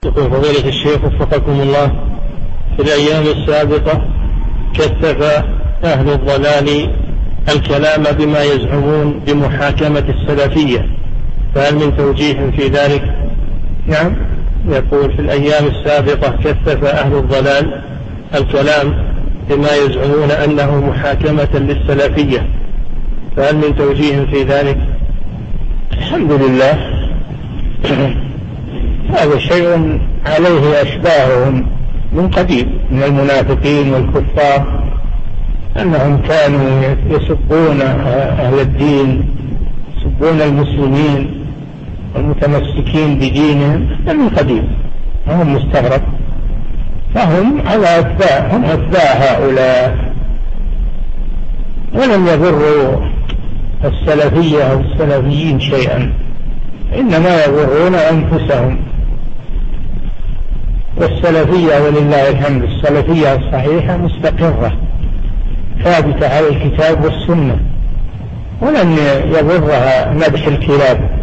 يقول فضيلة الشيخ وفقكم الله، في الأيام السابقة كثف أهل الضلال الكلام بما يزعمون بمحاكمة السلفية، فهل من توجيه في ذلك؟ نعم. يقول في الأيام السابقة كثف أهل الضلال الكلام بما يزعمون أنه محاكمة للسلفية، فهل من توجيه في ذلك؟ الحمد لله، هذا شيء عليه أشباههم من قديم من المنافقين والكفار، أنهم كانوا يسبون أهل الدين، يسبون المسلمين والمتمسكين بدينهم من قديم، هم مستغرب، فهم على أتباع، هم أتباع هؤلاء، ولم يضروا السلفية أو السلفيين شيئا، إنما يضرون أنفسهم. والسلفية ولله الحمد السلفية الصحيحة مستقرة ثابتة على الكتاب والسنة، ولن يضرها مدح الكلاب